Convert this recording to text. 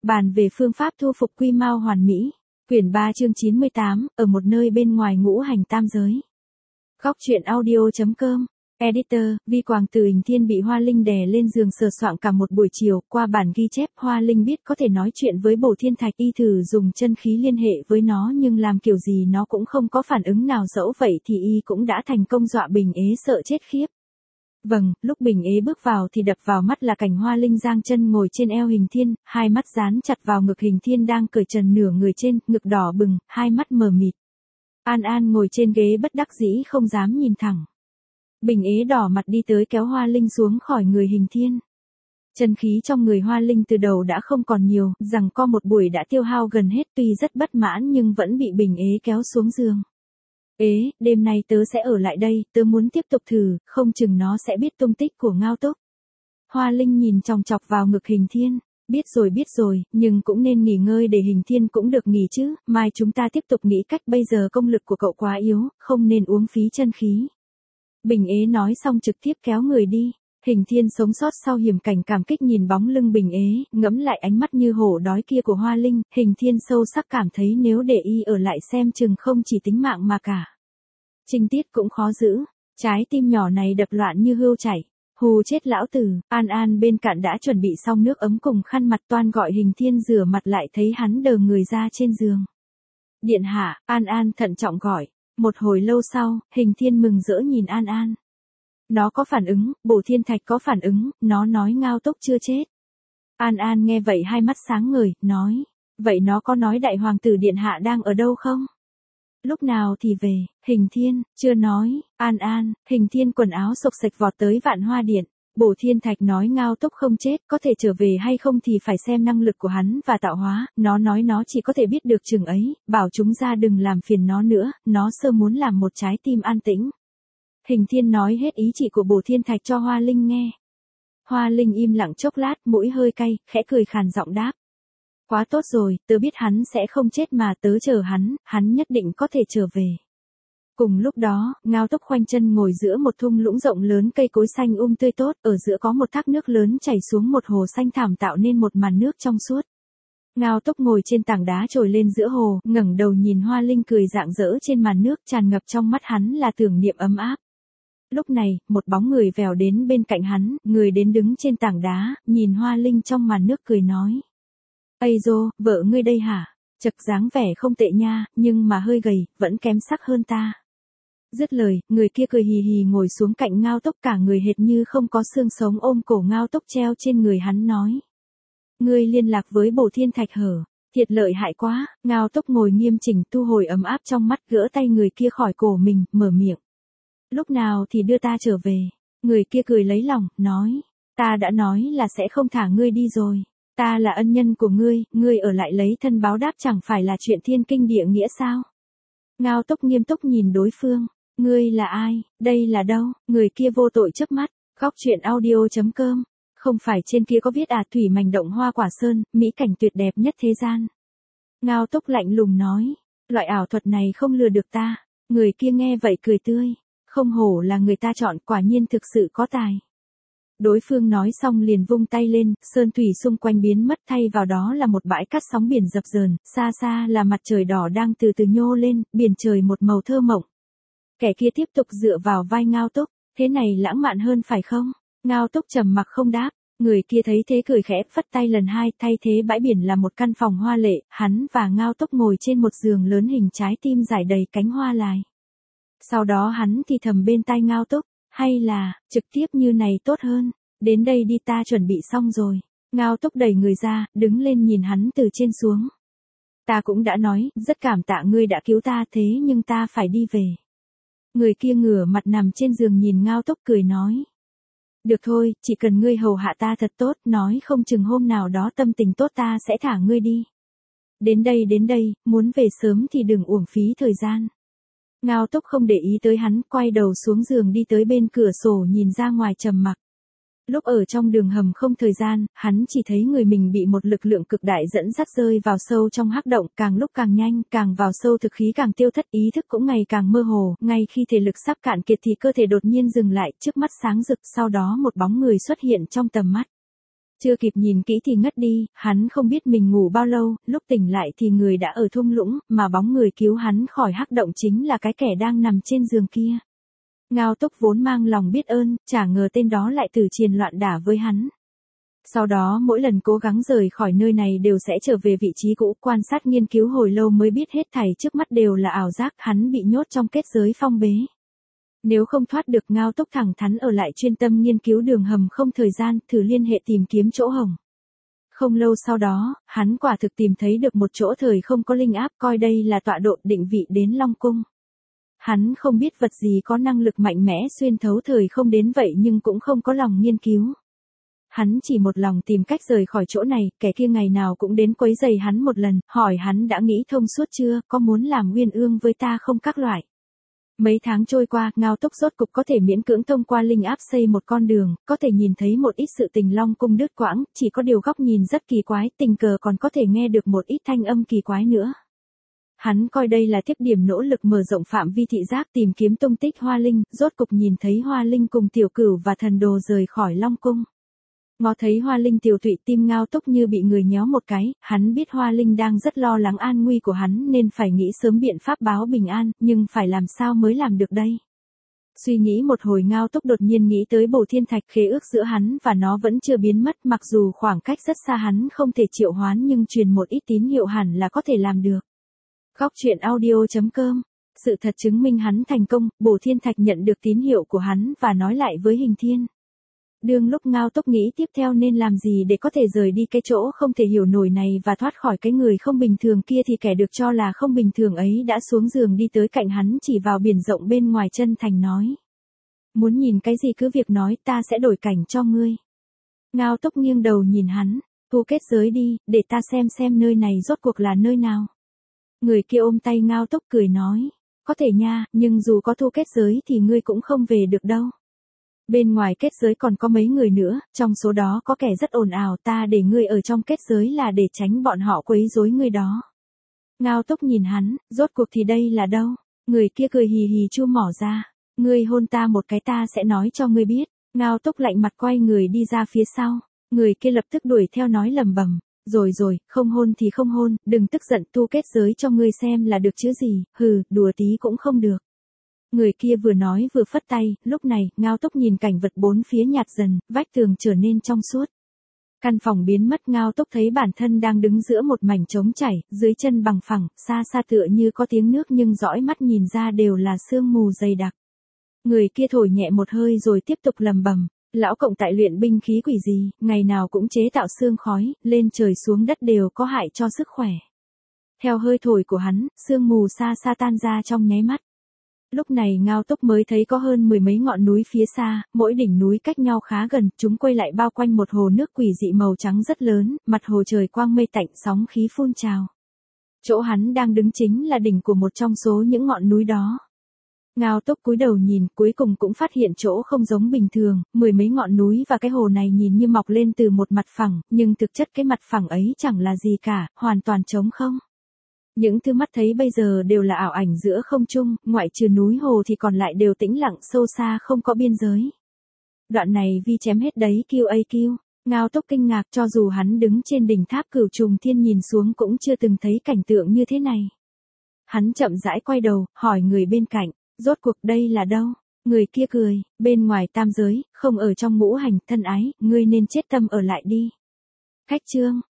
Bàn về phương pháp thu phục quy mao hoàn mỹ. Quyển 3 chương 98, ở một nơi bên ngoài ngũ hành tam giới. Góc truyện audio.com. Editor, Vi Quảng từ Hình Thiên bị Hoa Linh đè lên giường sờ soạng cả một buổi chiều, qua bản ghi chép Hoa Linh biết có thể nói chuyện với Bổ Thiên Thạch, y thử dùng chân khí liên hệ với nó nhưng làm kiểu gì nó cũng không có phản ứng nào, dẫu vậy thì y cũng đã thành công dọa Bình Ế sợ chết khiếp. Vâng, lúc Bình Ế bước vào thì đập vào mắt là cảnh Hoa Linh giang chân ngồi trên eo Hình Thiên, hai mắt dán chặt vào ngực Hình Thiên đang cởi trần nửa người trên, ngực đỏ bừng, hai mắt mờ mịt. An An ngồi trên ghế bất đắc dĩ không dám nhìn thẳng. Bình Ế đỏ mặt đi tới kéo Hoa Linh xuống khỏi người Hình Thiên. Chân khí trong người Hoa Linh từ đầu đã không còn nhiều, rằng co một buổi đã tiêu hao gần hết, tuy rất bất mãn nhưng vẫn bị Bình Ế kéo xuống giường. Ế, đêm nay tớ sẽ ở lại đây, tớ muốn tiếp tục thử, không chừng nó sẽ biết tung tích của Ngao Túc. Hoa Linh nhìn chòng chọc vào ngực Hình Thiên, biết rồi, nhưng cũng nên nghỉ ngơi để Hình Thiên cũng được nghỉ chứ, mai chúng ta tiếp tục nghĩ cách, bây giờ công lực của cậu quá yếu, không nên uống phí chân khí. Bình Ế nói xong trực tiếp kéo người đi. Hình Thiên sống sót sau hiểm cảnh cảm kích nhìn bóng lưng Bình Ế, ngẫm lại ánh mắt như hổ đói kia của Hoa Linh, Hình Thiên sâu sắc cảm thấy nếu để y ở lại xem chừng không chỉ tính mạng mà cả trinh tiết cũng khó giữ. Trái tim nhỏ này đập loạn như hươu chảy. Hù chết lão tử. An An bên cạnh đã chuẩn bị xong nước ấm cùng khăn mặt, toan gọi Hình Thiên rửa mặt lại thấy hắn đờ người ra trên giường. Điện hạ, An An thận trọng gọi. Một hồi lâu sau, Hình Thiên mừng rỡ nhìn An An. Nó có phản ứng, Bổ Thiên Thạch có phản ứng, nó nói Ngao Túc chưa chết. An An nghe vậy hai mắt sáng ngời, nói. Vậy nó có nói đại hoàng tử điện hạ đang ở đâu không? Lúc nào thì về? Hình Thiên, chưa nói. An An, Hình Thiên quần áo xộc xệch vọt tới Vạn Hoa Điện. Bổ Thiên Thạch nói Ngao Túc không chết, có thể trở về hay không thì phải xem năng lực của hắn và tạo hóa, nó nói nó chỉ có thể biết được chừng ấy, bảo chúng ra đừng làm phiền nó nữa, nó sơ muốn làm một trái tim an tĩnh. Hình Thiên nói hết ý chỉ của Bổ Thiên Thạch cho Hoa Linh nghe. Hoa Linh im lặng chốc lát, mũi hơi cay, khẽ cười khàn giọng đáp. Quá tốt rồi, tớ biết hắn sẽ không chết mà, tớ chờ hắn nhất định có thể trở về. Cùng lúc đó, Ngao Túc khoanh chân ngồi giữa một thung lũng rộng lớn, cây cối xanh tươi tốt, ở giữa có một thác nước lớn chảy xuống một hồ xanh thẳm tạo nên một màn nước trong suốt. Ngao Túc ngồi trên tảng đá trồi lên giữa hồ, ngẩng đầu nhìn Hoa Linh cười rạng rỡ trên màn nước, tràn ngập trong mắt hắn là tưởng niệm ấm áp. Lúc này, một bóng người vèo đến bên cạnh hắn, người đến đứng trên tảng đá, nhìn Hoa Linh trong màn nước cười nói. Ây dô, vợ ngươi đây hả? Chật, dáng vẻ không tệ nha, nhưng mà hơi gầy, vẫn kém sắc hơn ta. Dứt lời, người kia cười hì hì ngồi xuống cạnh Ngao Túc, cả người hệt như không có xương sống, ôm cổ Ngao Túc treo trên người hắn nói. Ngươi liên lạc với Bổ Thiên Thạch hở? Thiệt lợi hại quá. Ngao Túc ngồi nghiêm chỉnh, thu hồi ấm áp trong mắt, gỡ tay người kia khỏi cổ mình, mở miệng. Lúc nào thì đưa ta trở về? Người kia cười lấy lòng, nói. Ta đã nói là sẽ không thả ngươi đi rồi. Ta là ân nhân của ngươi ở lại lấy thân báo đáp chẳng phải là chuyện thiên kinh địa nghĩa sao? Ngao Túc nghiêm túc nhìn đối phương. Ngươi là ai? Đây là đâu? Người kia vô tội chớp mắt. Góc truyện audio.com. Không phải trên kia có viết thủy mành động Hoa Quả Sơn, mỹ cảnh tuyệt đẹp nhất thế gian. Ngao Túc lạnh lùng nói. Loại ảo thuật này không lừa được ta. Người kia nghe vậy cười tươi. Không hổ là người ta chọn, quả nhiên thực sự có tài. Đối phương nói xong liền vung tay lên, sơn thủy xung quanh biến mất, thay vào đó là một bãi cát sóng biển dập dờn, xa xa là mặt trời đỏ đang từ từ nhô lên, biển trời một màu thơ mộng. Kẻ kia tiếp tục dựa vào vai Ngao Túc, thế này lãng mạn hơn phải không? Ngao Túc trầm mặc không đáp, người kia thấy thế cười khẽ, phất tay lần hai, thay thế bãi biển là một căn phòng hoa lệ, hắn và Ngao Túc ngồi trên một giường lớn hình trái tim trải đầy cánh hoa lài. Sau đó hắn thì thầm bên tai Ngao Túc. Hay là, trực tiếp như này tốt hơn, đến đây đi, ta chuẩn bị xong rồi. Ngao Túc đẩy người ra, đứng lên nhìn hắn từ trên xuống. Ta cũng đã nói, rất cảm tạ ngươi đã cứu ta, thế nhưng ta phải đi về. Người kia ngửa mặt nằm trên giường nhìn Ngao Túc cười nói. Được thôi, chỉ cần ngươi hầu hạ ta thật tốt, nói không chừng hôm nào đó tâm tình tốt ta sẽ thả ngươi đi. Đến đây, muốn về sớm thì đừng uổng phí thời gian. Ngao Túc không để ý tới hắn, quay đầu xuống giường đi tới bên cửa sổ nhìn ra ngoài trầm mặc. Lúc ở trong đường hầm không thời gian, hắn chỉ thấy người mình bị một lực lượng cực đại dẫn dắt rơi vào sâu trong hắc động, càng lúc càng nhanh, càng vào sâu thực khí càng tiêu thất, ý thức cũng ngày càng mơ hồ, ngay khi thể lực sắp cạn kiệt thì cơ thể đột nhiên dừng lại, trước mắt sáng rực, sau đó một bóng người xuất hiện trong tầm mắt. Chưa kịp nhìn kỹ thì ngất đi, hắn không biết mình ngủ bao lâu, lúc tỉnh lại thì người đã ở thung lũng, mà bóng người cứu hắn khỏi hắc động chính là cái kẻ đang nằm trên giường kia. Ngao Túc vốn mang lòng biết ơn, chả ngờ tên đó lại từ triền loạn đả với hắn. Sau đó mỗi lần cố gắng rời khỏi nơi này đều sẽ trở về vị trí cũ, quan sát nghiên cứu hồi lâu mới biết hết thảy trước mắt đều là ảo giác, hắn bị nhốt trong kết giới phong bế. Nếu không thoát được, Ngao Túc thẳng thắn ở lại chuyên tâm nghiên cứu đường hầm không thời gian, thử liên hệ tìm kiếm chỗ hổng. Không lâu sau đó, hắn quả thực tìm thấy được một chỗ thời không có linh áp, coi đây là tọa độ định vị đến Long Cung. Hắn không biết vật gì có năng lực mạnh mẽ xuyên thấu thời không đến vậy nhưng cũng không có lòng nghiên cứu. Hắn chỉ một lòng tìm cách rời khỏi chỗ này, kẻ kia ngày nào cũng đến quấy rầy hắn một lần, hỏi hắn đã nghĩ thông suốt chưa, có muốn làm uyên ương với ta không các loại. Mấy tháng trôi qua, Ngao Túc rốt cục có thể miễn cưỡng thông qua linh áp xây một con đường, có thể nhìn thấy một ít sự tình Long Cung đứt quãng, chỉ có điều góc nhìn rất kỳ quái, tình cờ còn có thể nghe được một ít thanh âm kỳ quái nữa. Hắn coi đây là tiếp điểm nỗ lực mở rộng phạm vi thị giác tìm kiếm tung tích Hoa Linh, rốt cục nhìn thấy Hoa Linh cùng Tiểu Cửu và Thần Đồ rời khỏi Long Cung. Ngó thấy Hoa Linh tiều tụy, tim Ngao Túc như bị người nhéo một cái, hắn biết Hoa Linh đang rất lo lắng an nguy của hắn nên phải nghĩ sớm biện pháp báo bình an, nhưng phải làm sao mới làm được đây. Suy nghĩ một hồi, Ngao Túc đột nhiên nghĩ tới Bổ Thiên Thạch, khế ước giữa hắn và nó vẫn chưa biến mất, mặc dù khoảng cách rất xa hắn không thể triệu hoán nhưng truyền một ít tín hiệu hẳn là có thể làm được. Góc truyện audio.com. Sự thật chứng minh hắn thành công, Bổ Thiên Thạch nhận được tín hiệu của hắn và nói lại với Hình Thiên. Đương lúc Ngao Túc nghĩ tiếp theo nên làm gì để có thể rời đi cái chỗ không thể hiểu nổi này và thoát khỏi cái người không bình thường kia thì kẻ được cho là không bình thường ấy đã xuống giường đi tới cạnh hắn, chỉ vào biển rộng bên ngoài chân thành nói. Muốn nhìn cái gì cứ việc nói, ta sẽ đổi cảnh cho ngươi. Ngao Túc nghiêng đầu nhìn hắn, thu kết giới đi, để ta xem nơi này rốt cuộc là nơi nào. Người kia ôm tay Ngao Túc cười nói, có thể nha, nhưng dù có thu kết giới thì ngươi cũng không về được đâu. Bên ngoài kết giới còn có mấy người nữa, trong số đó có kẻ rất ồn ào, ta để ngươi ở trong kết giới là để tránh bọn họ quấy rối ngươi đó. Ngao Túc nhìn hắn, rốt cuộc thì đây là đâu? Người kia cười hì hì chu mỏ ra, ngươi hôn ta một cái ta sẽ nói cho ngươi biết. Ngao Túc lạnh mặt quay người đi ra phía sau, người kia lập tức đuổi theo nói lầm bầm. Rồi, không hôn thì không hôn, đừng tức giận, thu kết giới cho ngươi xem là được chứ gì, hừ, đùa tí cũng không được. Người kia vừa nói vừa phất tay, lúc này, Ngao Túc nhìn cảnh vật bốn phía nhạt dần, vách tường trở nên trong suốt. Căn phòng biến mất, Ngao Túc thấy bản thân đang đứng giữa một mảnh trống chảy, dưới chân bằng phẳng, xa xa tựa như có tiếng nước nhưng dõi mắt nhìn ra đều là sương mù dày đặc. Người kia thổi nhẹ một hơi rồi tiếp tục lầm bầm. Lão cộng tại luyện binh khí quỷ gì, ngày nào cũng chế tạo sương khói, lên trời xuống đất đều có hại cho sức khỏe. Theo hơi thổi của hắn, sương mù xa xa tan ra trong nháy mắt. Lúc này Ngao Túc mới thấy có hơn 10 mấy ngọn núi phía xa, mỗi đỉnh núi cách nhau khá gần, chúng quay lại bao quanh một hồ nước quỷ dị màu trắng rất lớn, mặt hồ trời quang mây tạnh, sóng khí phun trào. Chỗ hắn đang đứng chính là đỉnh của một trong số những ngọn núi đó. Ngao Túc cúi đầu nhìn, cuối cùng cũng phát hiện chỗ không giống bình thường, 10 mấy ngọn núi và cái hồ này nhìn như mọc lên từ một mặt phẳng, nhưng thực chất cái mặt phẳng ấy chẳng là gì cả, hoàn toàn trống không. Những thứ mắt thấy bây giờ đều là ảo ảnh giữa không trung, ngoại trừ núi hồ thì còn lại đều tĩnh lặng sâu xa không có biên giới. Đoạn này vi chém hết đấy QAQ. Ngao Túc kinh ngạc, cho dù hắn đứng trên đỉnh tháp Cửu Trùng Thiên nhìn xuống cũng chưa từng thấy cảnh tượng như thế này. Hắn chậm rãi quay đầu, hỏi người bên cạnh, rốt cuộc đây là đâu? Người kia cười, bên ngoài tam giới, không ở trong ngũ hành, thân ái, ngươi nên chết tâm ở lại đi. Khách chương.